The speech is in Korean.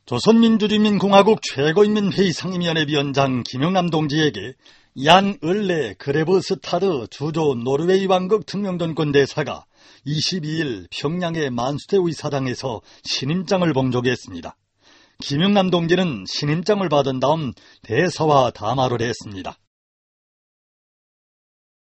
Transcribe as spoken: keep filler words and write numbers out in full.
조선민주주의민공화국 최고인민회의 상임위원회 위원장 김영남 동지에게 얀 을레 그레브스타르 주조 노르웨이 왕국 특명전권 대사가 이십이일 평양의 만수대 의사당에서 신임장을 봉조했습니다. 김영남 동지는 신임장을 받은 다음 대사와 담화를 했습니다.